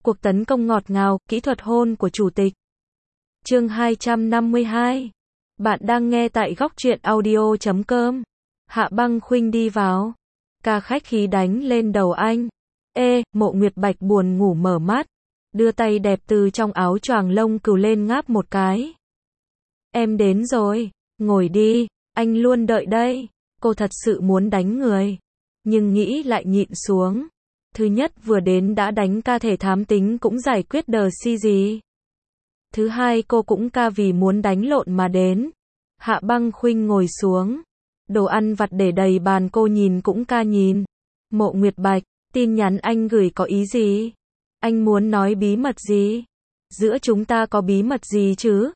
Cuộc tấn công ngọt ngào, kỹ thuật hôn của chủ tịch. Chương 252. Bạn đang nghe tại góc truyện audio.com. Hạ Băng Khuynh đi vào. Ca khách khí đánh lên đầu anh. Mộ Nguyệt Bạch buồn ngủ mở mắt. Đưa tay đẹp từ trong áo choàng lông cừu lên ngáp một cái. Em đến rồi. Ngồi đi. Anh luôn đợi đây. Cô thật sự muốn đánh người. Nhưng nghĩ lại nhịn xuống. Thứ nhất vừa đến đã đánh ca thể thám tính cũng giải quyết đờ si gì. Thứ hai cô cũng ca vì muốn đánh lộn mà đến. Hạ Băng Khuynh ngồi xuống. Đồ ăn vặt để đầy bàn cô nhìn cũng ca nhìn. Mộ Nguyệt Bạch, tin nhắn anh gửi có ý gì? Anh muốn nói bí mật gì? Giữa chúng ta có bí mật gì chứ?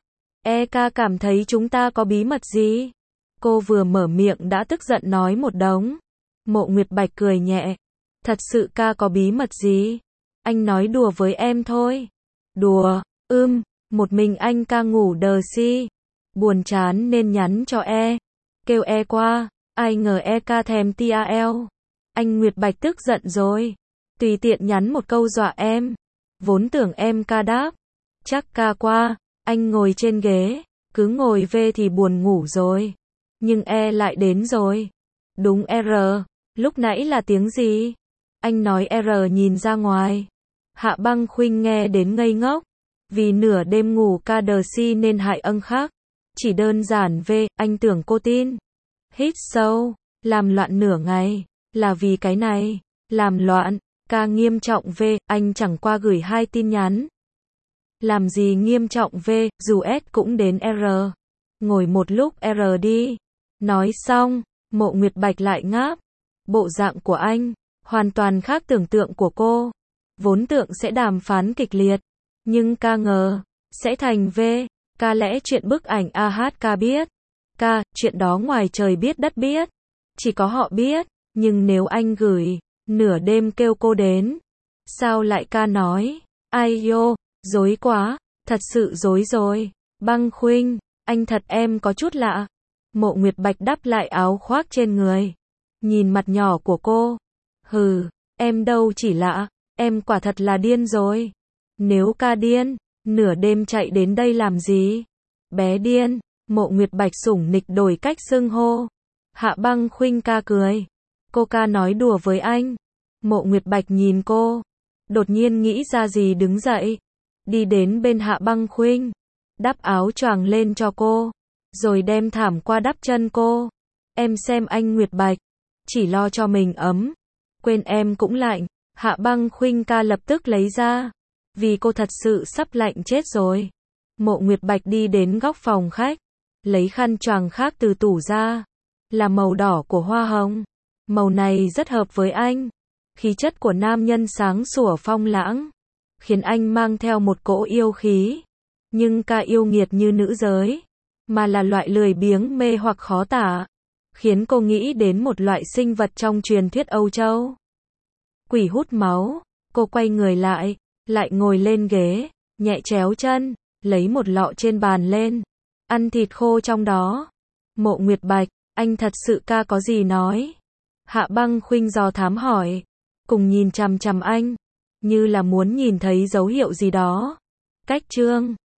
Ca cảm thấy chúng ta có bí mật gì? Cô vừa mở miệng đã tức giận nói một đống. Mộ Nguyệt Bạch cười nhẹ. Thật sự ca có bí mật gì? Anh nói đùa với em thôi. Đùa, một mình anh ca ngủ đờ si. Buồn chán nên nhắn cho kêu qua, ai ngờ ca thèm TAL. Anh Nguyệt Bạch tức giận rồi. Tùy tiện nhắn một câu dọa em. Vốn tưởng em ca đáp. Chắc ca qua, anh ngồi trên ghế, cứ ngồi về thì buồn ngủ rồi. Nhưng lại đến rồi. Đúng lúc nãy là tiếng gì? Anh nói nhìn ra ngoài. Hạ Băng Khuynh nghe đến ngây ngốc. Vì nửa đêm ngủ ca đờ si nên hại ân khác. Chỉ đơn giản anh tưởng cô tin. Hít sâu, làm loạn nửa ngày. Là vì cái này. Làm loạn, ca nghiêm trọng anh chẳng qua gửi 2 tin nhắn. Làm gì nghiêm trọng dù S cũng đến Ngồi một lúc đi. Nói xong, Mộ Nguyệt Bạch lại ngáp. Bộ dạng của anh hoàn toàn khác tưởng tượng của cô. Vốn tưởng sẽ đàm phán kịch liệt, nhưng ca ngờ sẽ thành ca lẽ chuyện bức ảnh ca biết. Ca, chuyện đó ngoài trời biết đất biết. Chỉ có họ biết, nhưng nếu anh gửi, nửa đêm kêu cô đến. Sao lại ca nói? Ai yo, dối quá, thật sự dối rồi. Băng Khuynh, anh thật em có chút lạ. Mộ Nguyệt Bạch đắp lại áo khoác trên người. Nhìn mặt nhỏ của cô. Hừ, em đâu chỉ lạ, em quả thật là điên rồi. Nếu ca điên, nửa đêm chạy đến đây làm gì? Bé điên, Mộ Nguyệt Bạch sủng nịch đổi cách xưng hô. Hạ Băng Khuynh ca cười. Cô ca nói đùa với anh. Mộ Nguyệt Bạch nhìn cô. Đột nhiên nghĩ ra gì đứng dậy. Đi đến bên Hạ Băng Khuynh. Đắp áo choàng lên cho cô. Rồi đem thảm qua đắp chân cô. Em xem anh Nguyệt Bạch. Chỉ lo cho mình ấm. Quên em cũng lạnh. Hạ Băng Khuynh ca lập tức lấy ra. Vì cô thật sự sắp lạnh chết rồi. Mộ Nguyệt Bạch đi đến góc phòng khách. Lấy khăn choàng khác từ tủ ra. Là màu đỏ của hoa hồng. Màu này rất hợp với anh. Khí chất của nam nhân sáng sủa phong lãng. Khiến anh mang theo một cỗ yêu khí. Nhưng ca yêu nghiệt như nữ giới. Mà là loại lười biếng mê hoặc khó tả. Khiến cô nghĩ đến một loại sinh vật trong truyền thuyết Âu Châu. Quỷ hút máu. Cô quay người lại ngồi lên ghế, nhẹ chéo chân, lấy một lọ trên bàn lên. Ăn thịt khô trong đó. Mộ Nguyệt Bạch, anh thật sự ca có gì nói? Hạ Băng Khuynh dò thám hỏi. Cùng nhìn chằm chằm anh. Như là muốn nhìn thấy dấu hiệu gì đó. Cách chương